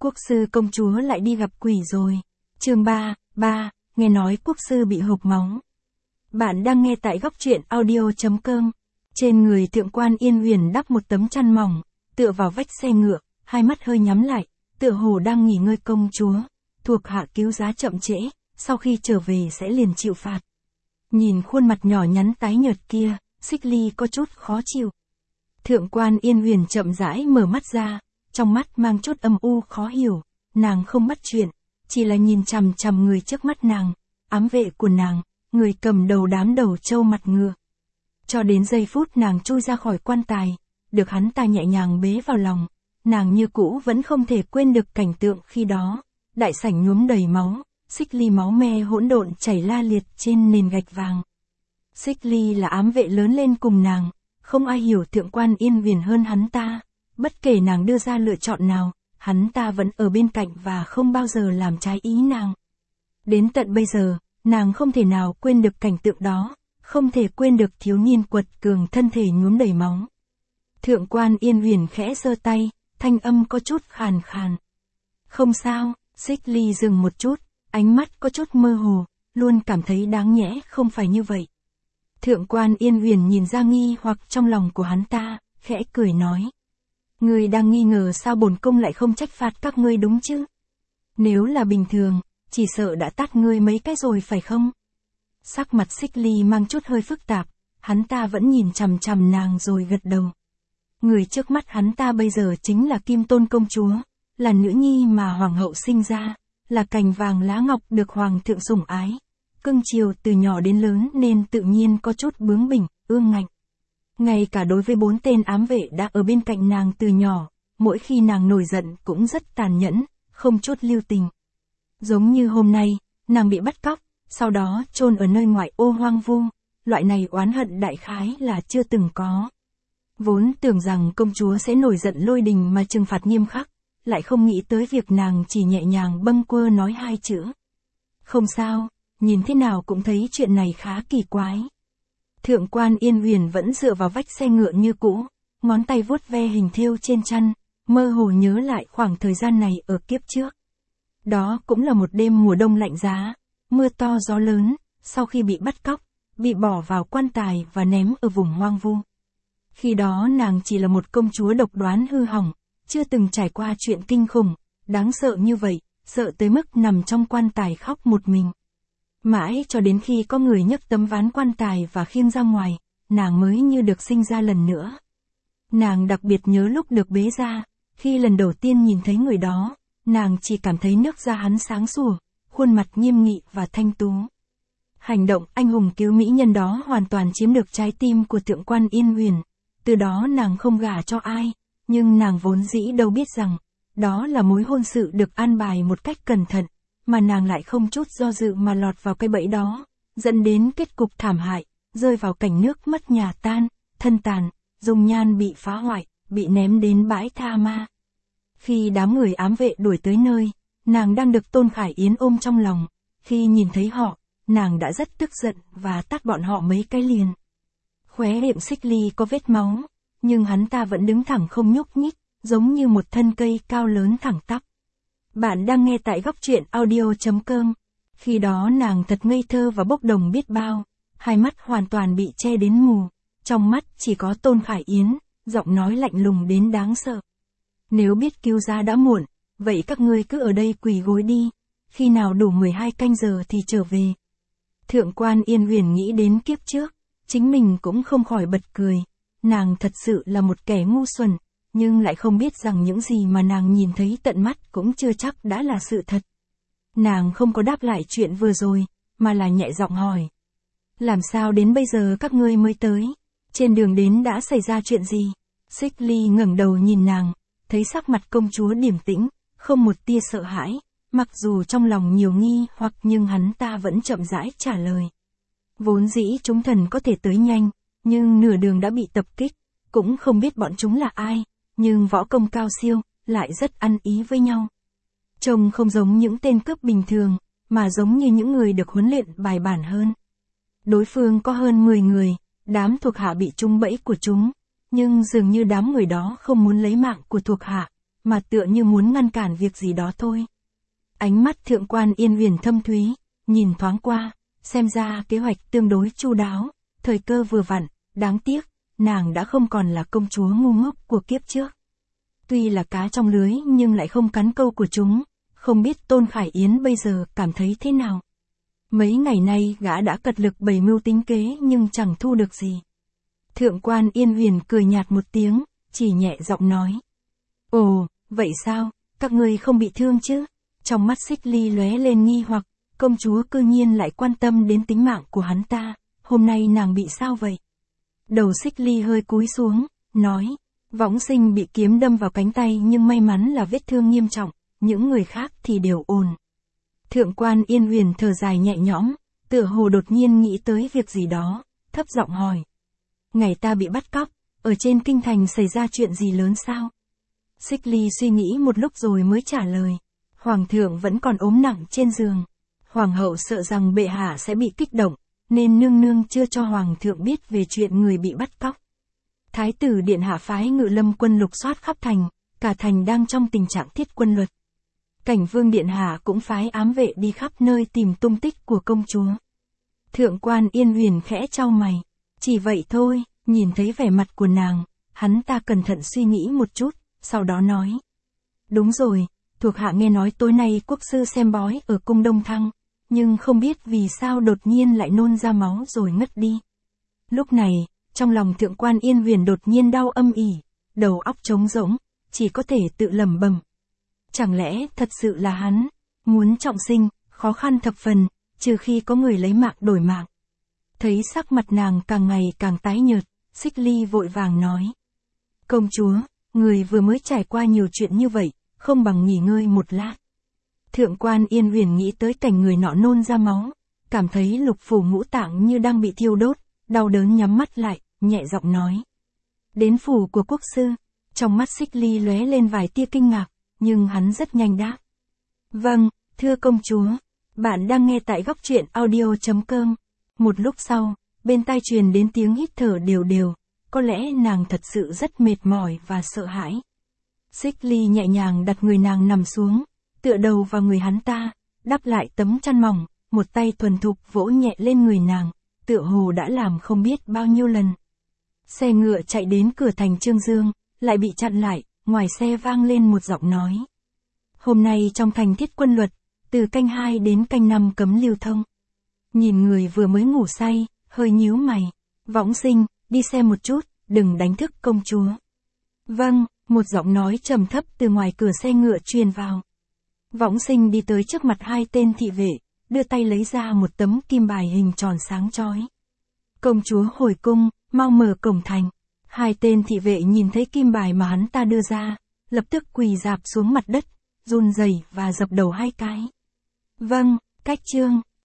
Quốc sư công chúa lại đi gặp quỷ rồi. Chương 3, nghe nói quốc sư bị hộc máu. Bạn đang nghe tại góc truyện audio.com. Trên người Thượng quan Yên Huyền đắp một tấm chăn mỏng, tựa vào vách xe ngựa, hai mắt hơi nhắm lại, tựa hồ đang nghỉ ngơi. Công chúa, thuộc hạ cứu giá chậm trễ, sau khi trở về sẽ liền chịu phạt. Nhìn khuôn mặt nhỏ nhắn tái nhợt kia, Xích Ly có chút khó chịu. Thượng quan Yên Huyền chậm rãi mở mắt ra, trong mắt mang chút âm u khó hiểu, nàng không bắt chuyện, chỉ là nhìn chằm chằm người trước mắt nàng, ám vệ của nàng, người cầm đầu đám đầu trâu mặt ngựa. Cho đến giây phút nàng chui ra khỏi quan tài, được hắn ta nhẹ nhàng bế vào lòng, nàng như cũ vẫn không thể quên được cảnh tượng khi đó, đại sảnh nhuốm đầy máu, Xích Ly máu me hỗn độn chảy la liệt trên nền gạch vàng. Xích Ly là ám vệ lớn lên cùng nàng, không ai hiểu Thượng quan Yên Huyền hơn hắn ta, bất kể nàng đưa ra lựa chọn nào, hắn ta vẫn ở bên cạnh và không bao giờ làm trái ý nàng. Đến tận bây giờ, nàng không thể nào quên được cảnh tượng đó, không thể quên được thiếu niên quật cường thân thể nhuốm đầy máu. Thượng quan Yên Huyền khẽ giơ tay, thanh âm có chút khàn khàn. Không sao, Xích Ly dừng một chút, ánh mắt có chút mơ hồ, luôn cảm thấy đáng nhẽ không phải như vậy. Thượng quan Yên Huyền nhìn ra nghi hoặc trong lòng của hắn ta, khẽ cười nói. Ngươi đang nghi ngờ sao bổn cung lại không trách phạt các ngươi đúng chứ? Nếu là bình thường, chỉ sợ đã tát ngươi mấy cái rồi phải không? Sắc mặt Xích Ly mang chút hơi phức tạp, hắn ta vẫn nhìn chằm chằm nàng rồi gật đầu. Người trước mắt hắn ta bây giờ chính là Kim Tôn công chúa, là nữ nhi mà hoàng hậu sinh ra, là cành vàng lá ngọc được hoàng thượng sủng ái, cưng chiều từ nhỏ đến lớn nên tự nhiên có chút bướng bỉnh, ương ngạnh. Ngay cả đối với 4 tên ám vệ đã ở bên cạnh nàng từ nhỏ, mỗi khi nàng nổi giận cũng rất tàn nhẫn, không chút lưu tình. Giống như hôm nay, nàng bị bắt cóc, sau đó chôn ở nơi ngoại ô hoang vu, loại này oán hận đại khái là chưa từng có. Vốn tưởng rằng công chúa sẽ nổi giận lôi đình mà trừng phạt nghiêm khắc, lại không nghĩ tới việc nàng chỉ nhẹ nhàng bâng quơ nói 2 chữ. Không sao, nhìn thế nào cũng thấy chuyện này khá kỳ quái. Thượng quan Yên Huyền vẫn dựa vào vách xe ngựa như cũ, ngón tay vuốt ve hình thêu trên chăn, mơ hồ nhớ lại khoảng thời gian này ở kiếp trước. Đó cũng là một đêm mùa đông lạnh giá, mưa to gió lớn, sau khi bị bắt cóc, bị bỏ vào quan tài và ném ở vùng hoang vu. Khi đó nàng chỉ là một công chúa độc đoán hư hỏng, chưa từng trải qua chuyện kinh khủng, đáng sợ như vậy, sợ tới mức nằm trong quan tài khóc một mình. Mãi cho đến khi có người nhấc tấm ván quan tài và khiêng ra ngoài, nàng mới như được sinh ra lần nữa. Nàng đặc biệt nhớ lúc được bế ra, khi lần đầu tiên nhìn thấy người đó, nàng chỉ cảm thấy nước da hắn sáng sủa, khuôn mặt nghiêm nghị và thanh tú. Hành động anh hùng cứu mỹ nhân đó hoàn toàn chiếm được trái tim của Thượng quan Yên Huyền, từ đó nàng không gả cho ai, nhưng nàng vốn dĩ đâu biết rằng, đó là mối hôn sự được an bài một cách cẩn thận, mà nàng lại không chút do dự mà lọt vào cái bẫy đó, dẫn đến kết cục thảm hại, rơi vào cảnh nước mất nhà tan, thân tàn, dung nhan bị phá hoại, bị ném đến bãi tha ma. Khi đám người ám vệ đuổi tới nơi, nàng đang được Tôn Khải Yến ôm trong lòng, khi nhìn thấy họ, nàng đã rất tức giận và tát bọn họ mấy cái liền. Khóe miệng Xích Ly có vết máu, nhưng hắn ta vẫn đứng thẳng không nhúc nhích, giống như một thân cây cao lớn thẳng tắp. Bạn đang nghe tại góc truyện audio.com. Khi đó nàng thật ngây thơ và bốc đồng biết bao, hai mắt hoàn toàn bị che đến mù, trong mắt chỉ có Tôn Khải Yến, giọng nói lạnh lùng đến đáng sợ. Nếu biết cứu giá đã muộn, vậy các ngươi cứ ở đây quỳ gối đi, khi nào đủ 12 canh giờ thì trở về. Thượng quan Yên Huyền nghĩ đến kiếp trước, chính mình cũng không khỏi bật cười, nàng thật sự là một kẻ ngu xuẩn, nhưng lại không biết rằng những gì mà nàng nhìn thấy tận mắt cũng chưa chắc đã là sự thật. Nàng không có đáp lại chuyện vừa rồi, mà là nhẹ giọng hỏi. Làm sao đến bây giờ các ngươi mới tới? Trên đường đến đã xảy ra chuyện gì? Xích Ly ngẩng đầu nhìn nàng, thấy sắc mặt công chúa điềm tĩnh, không một tia sợ hãi, mặc dù trong lòng nhiều nghi hoặc nhưng hắn ta vẫn chậm rãi trả lời. Vốn dĩ chúng thần có thể tới nhanh, nhưng nửa đường đã bị tập kích, cũng không biết bọn chúng là ai, nhưng võ công cao siêu, lại rất ăn ý với nhau. Trông không giống những tên cướp bình thường, mà giống như những người được huấn luyện bài bản hơn. Đối phương có hơn 10 người, đám thuộc hạ bị trúng bẫy của chúng, nhưng dường như đám người đó không muốn lấy mạng của thuộc hạ, mà tựa như muốn ngăn cản việc gì đó thôi. Ánh mắt Thượng quan Yên Huyền thâm thúy, nhìn thoáng qua, xem ra kế hoạch tương đối chu đáo, thời cơ vừa vặn, đáng tiếc, nàng đã không còn là công chúa ngu ngốc của kiếp trước. Tuy là cá trong lưới nhưng lại không cắn câu của chúng, không biết Tôn Khải Yến bây giờ cảm thấy thế nào. Mấy ngày nay gã đã cật lực bày mưu tính kế nhưng chẳng thu được gì. Thượng quan Yên Huyền cười nhạt một tiếng, chỉ nhẹ giọng nói. Ồ, vậy sao, các ngươi không bị thương chứ? Trong mắt Xích Ly lóe lên nghi hoặc, công chúa cư nhiên lại quan tâm đến tính mạng của hắn ta, hôm nay nàng bị sao vậy? Đầu Xích Ly hơi cúi xuống, nói, Võng Sinh bị kiếm đâm vào cánh tay nhưng may mắn là vết thương nghiêm trọng, những người khác thì đều ổn. Thượng quan Yên Huyền thở dài nhẹ nhõm, tựa hồ đột nhiên nghĩ tới việc gì đó, thấp giọng hỏi. Ngày ta bị bắt cóc, ở trên kinh thành xảy ra chuyện gì lớn sao? Xích Ly suy nghĩ một lúc rồi mới trả lời. Hoàng thượng vẫn còn ốm nặng trên giường. Hoàng hậu sợ rằng bệ hạ sẽ bị kích động, nên nương nương chưa cho hoàng thượng biết về chuyện người bị bắt cóc. Thái tử điện hạ phái Ngự Lâm quân lục soát khắp thành, cả thành đang trong tình trạng thiết quân luật. Cảnh vương điện hạ cũng phái ám vệ đi khắp nơi tìm tung tích của công chúa. Thượng quan Yên Huyền khẽ chau mày. Chỉ vậy thôi, nhìn thấy vẻ mặt của nàng, hắn ta cẩn thận suy nghĩ một chút, sau đó nói. Đúng rồi, thuộc hạ nghe nói tối nay quốc sư xem bói ở cung Đông Thăng, nhưng không biết vì sao đột nhiên lại nôn ra máu rồi ngất đi. Lúc này, trong lòng Thượng quan Yên Huyền đột nhiên đau âm ỉ, đầu óc trống rỗng, chỉ có thể tự lẩm bẩm. Chẳng lẽ thật sự là hắn, muốn trọng sinh, khó khăn thập phần, trừ khi có người lấy mạng đổi mạng. Thấy sắc mặt nàng càng ngày càng tái nhợt, Xích Ly vội vàng nói. Công chúa, người vừa mới trải qua nhiều chuyện như vậy, không bằng nghỉ ngơi một lát. Thượng quan Yên Huyền nghĩ tới cảnh người nọ nôn ra máu, cảm thấy lục phủ ngũ tạng như đang bị thiêu đốt, đau đớn nhắm mắt lại, nhẹ giọng nói. Đến phủ của quốc sư, trong mắt Xích Ly lóe lên vài tia kinh ngạc, nhưng hắn rất nhanh đáp. Vâng, thưa công chúa, bạn đang nghe tại góc truyện audio.com. Một lúc sau, bên tai truyền đến tiếng hít thở đều đều, có lẽ nàng thật sự rất mệt mỏi và sợ hãi. Xích Ly nhẹ nhàng đặt người nàng nằm xuống, tựa đầu vào người hắn ta, đắp lại tấm chăn mỏng, một tay thuần thục vỗ nhẹ lên người nàng, tựa hồ đã làm không biết bao nhiêu lần. Xe ngựa chạy đến cửa thành Trương Dương, lại bị chặn lại, ngoài xe vang lên một giọng nói. Hôm nay trong thành thiết quân luật, từ canh 2 đến canh 5 cấm lưu thông. Nhìn người vừa mới ngủ say, hơi nhíu mày. Võng Sinh, đi xem một chút, đừng đánh thức công chúa. Vâng, một giọng nói trầm thấp từ ngoài cửa xe ngựa truyền vào. Võng Sinh đi tới trước mặt hai tên thị vệ, đưa tay lấy ra một tấm kim bài hình tròn sáng chói. Công chúa hồi cung, mau mở cổng thành. Hai tên thị vệ nhìn thấy kim bài mà hắn ta đưa ra, lập tức quỳ rạp xuống mặt đất, run rẩy và dập đầu hai cái. Vâng, cách trương.